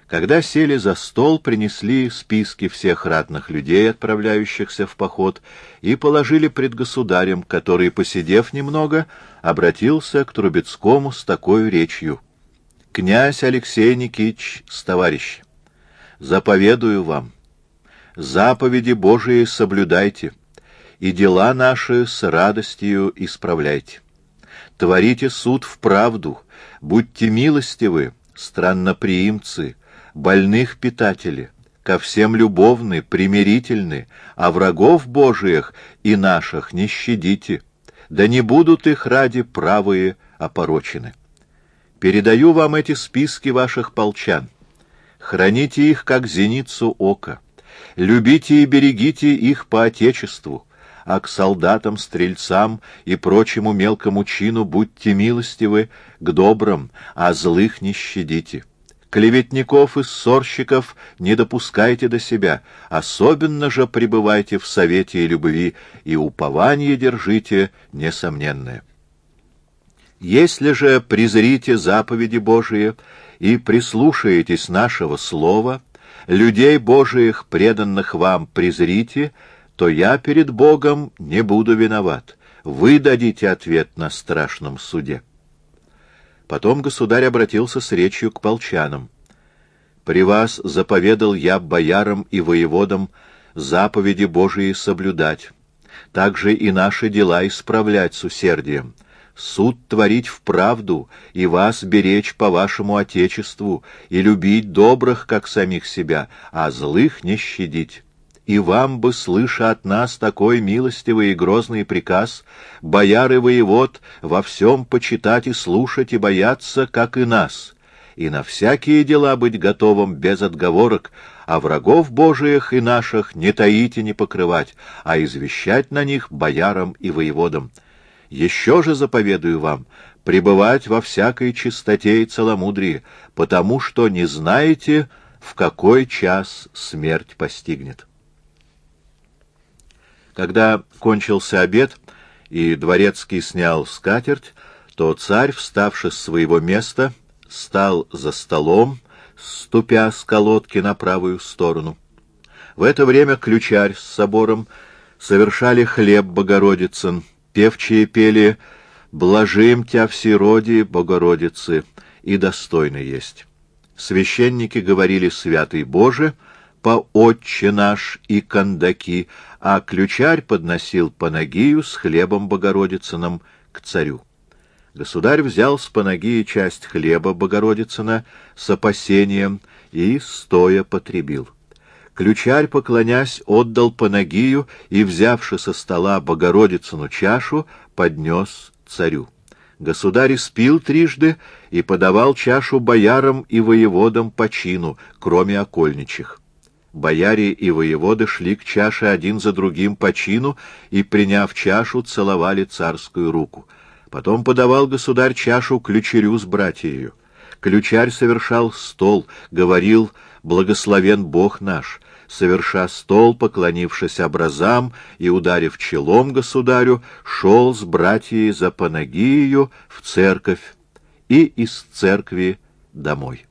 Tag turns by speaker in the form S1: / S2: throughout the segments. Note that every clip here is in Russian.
S1: Когда сели за стол, принесли списки всех ратных людей, отправляющихся в поход, и положили пред государем, который, посидев немного, обратился к Трубецкому с такой речью: «Князь Алексей Никитич, товарищ, заповедую вам, заповеди Божии соблюдайте, и дела наши с радостью исправляйте. Творите суд в правду, будьте милостивы, странноприимцы, больных питатели, ко всем любовны, примирительны, а врагов Божиих и наших не щадите, да не будут их ради правые опорочены. Передаю вам эти списки ваших полчан. Храните их, как зеницу ока. Любите и берегите их по отечеству, а к солдатам, стрельцам и прочему мелкому чину будьте милостивы, к добрым, а злых не щадите. Клеветников и ссорщиков не допускайте до себя, особенно же пребывайте в совете и любви, и упование держите несомненное. Если же презрите заповеди Божии и прислушаетесь нашего слова, людей Божиих, преданных вам, презрите, то я перед Богом не буду виноват. Вы дадите ответ на страшном суде». Потом государь обратился с речью к полчанам: «При вас заповедал я боярам и воеводам заповеди Божии соблюдать, также и наши дела исправлять с усердием, суд творить вправду, и вас беречь по вашему отечеству, и любить добрых, как самих себя, а злых не щадить. И вам бы, слыша от нас такой милостивый и грозный приказ, бояр и воевод во всем почитать и слушать и бояться, как и нас, и на всякие дела быть готовым без отговорок, а врагов Божиих и наших не таить и не покрывать, а извещать на них боярам и воеводам. Еще же заповедую вам пребывать во всякой чистоте и целомудрии, потому что не знаете, в какой час смерть постигнет». Когда кончился обед и дворецкий снял скатерть, то царь, вставши с своего места, стал за столом, ступя с колодки на правую сторону. В это время ключарь с собором совершали хлеб Богородицын, певчие пели «Блажим тя всероди, Богородицы, и достойно есть». Священники говорили «Святый Боже», по «Отче наш» и «Кандаки», а ключарь подносил панагию с хлебом Богородицыным к царю. Государь взял с панагии часть хлеба Богородицына с опасением и стоя потребил. Ключарь, поклонясь, отдал панагию и, взявши со стола Богородицыну чашу, поднес царю. Государь испил трижды и подавал чашу боярам и воеводам по чину, кроме окольничих. Бояре и воеводы шли к чаше один за другим по чину и, приняв чашу, целовали царскую руку. Потом подавал государь чашу ключарю с братьею. Ключарь совершал стол, говорил «Благословен Бог наш», соверша стол, поклонившись образам и ударив челом государю, шел с братьей за панагию в церковь и из церкви домой.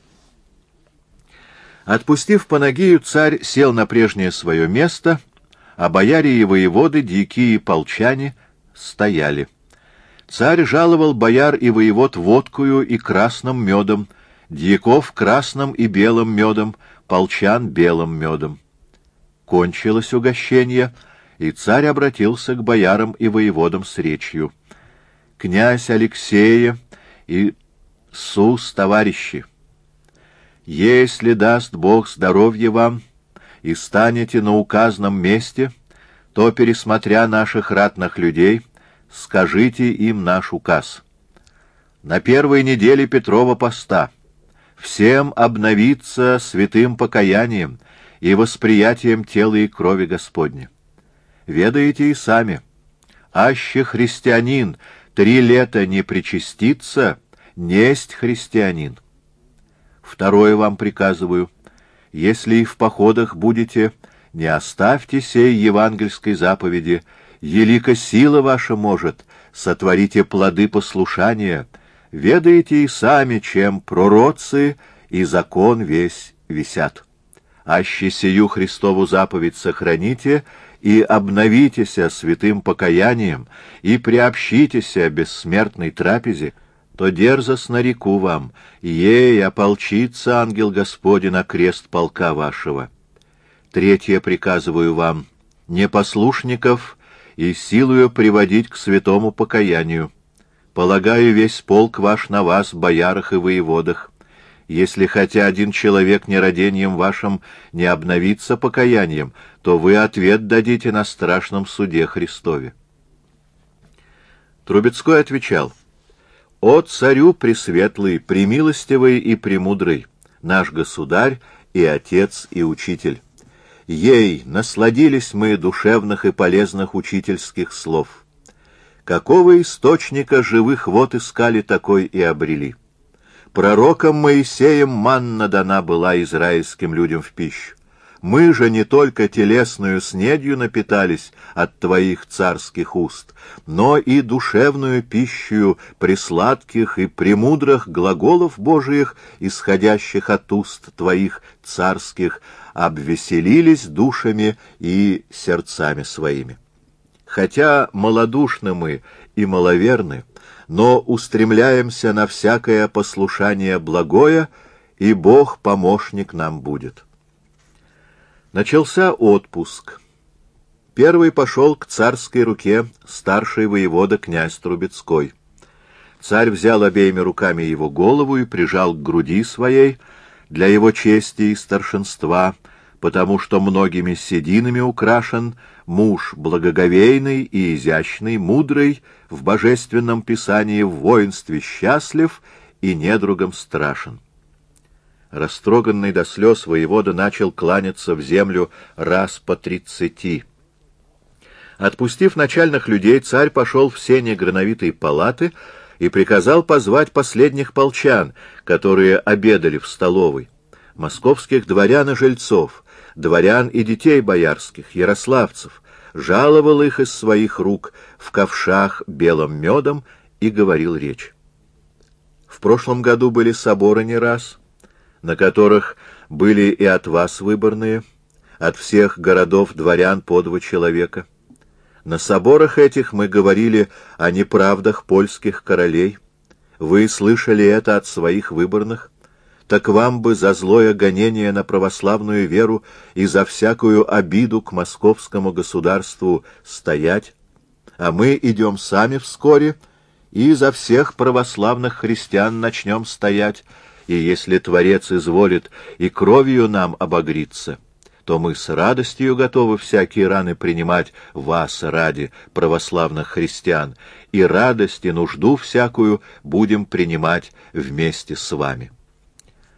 S1: Отпустив панагию, царь сел на прежнее свое место, а бояре и воеводы, дьяки и полчане стояли. Царь жаловал бояр и воевод водкою и красным медом, дьяков красным и белым медом, полчан белым медом. Кончилось угощение, и царь обратился к боярам и воеводам с речью: «Князь Алексея и сус товарищи, если даст Бог здоровье вам и станете на указанном месте, то, пересмотря наших ратных людей, скажите им наш указ. На первой неделе Петрова поста всем обновиться святым покаянием и восприятием тела и крови Господня. Ведаете и сами, аще христианин 3 лета не причастится, несть христианин. Второе вам приказываю: если и в походах будете, не оставьте сей евангельской заповеди, елико сила ваша может, сотворите плоды послушания, ведаете и сами, чем пророцы и закон весь висят. Аще сию Христову заповедь сохраните, и обновитеся святым покаянием, и приобщитеся бессмертной трапезе, то дерзостно реку вам, ей ополчится ангел Господень на крест полка вашего. Третье приказываю вам, непослушников и силою приводить к святому покаянию. Полагаю весь полк ваш на вас, боярах и воеводах. Если хотя один человек нерадением вашим не обновится покаянием, то вы ответ дадите на страшном суде Христове. Трубецкой отвечал: «О царю пресветлый, премилостивый и премудрый, наш государь и отец и учитель! Ей насладились мы душевных и полезных учительских слов. Какого источника живых вод искали, такой и обрели. Пророком Моисеем манна дана была израильским людям в пищу. Мы же не только телесную снедью напитались от Твоих царских уст, но и душевную пищу пресладких и премудрых глаголов Божиих, исходящих от уст Твоих царских, обвеселились душами и сердцами своими. Хотя малодушны мы и маловерны, но устремляемся на всякое послушание благое, и Бог помощник нам будет». Начался отпуск. Первый пошел к царской руке старший воевода князь Трубецкой. Царь взял обеими руками его голову и прижал к груди своей для его чести и старшинства, потому что многими сединами украшен, муж благоговейный и изящный, мудрый, в божественном писании в воинстве счастлив и недругом страшен. Растроганный до слез воевода начал кланяться в землю раз по 30. Отпустив начальных людей, царь пошел в сени грановитой палаты и приказал позвать последних полчан, которые обедали в столовой, московских дворян и жильцов, дворян и детей боярских, ярославцев, жаловал их из своих рук в ковшах белым медом и говорил речь. В прошлом году были соборы не раз, на которых были и от вас выборные, от всех городов дворян по 2 человека. На соборах этих мы говорили о неправдах польских королей. Вы слышали это от своих выборных? Так вам бы за злое гонение на православную веру и за всякую обиду к московскому государству стоять, а мы идем сами вскоре и за всех православных христиан начнем стоять, и если Творец изволит и кровью нам обогриться, то мы с радостью готовы всякие раны принимать вас ради православных христиан, и радость и нужду всякую будем принимать вместе с вами».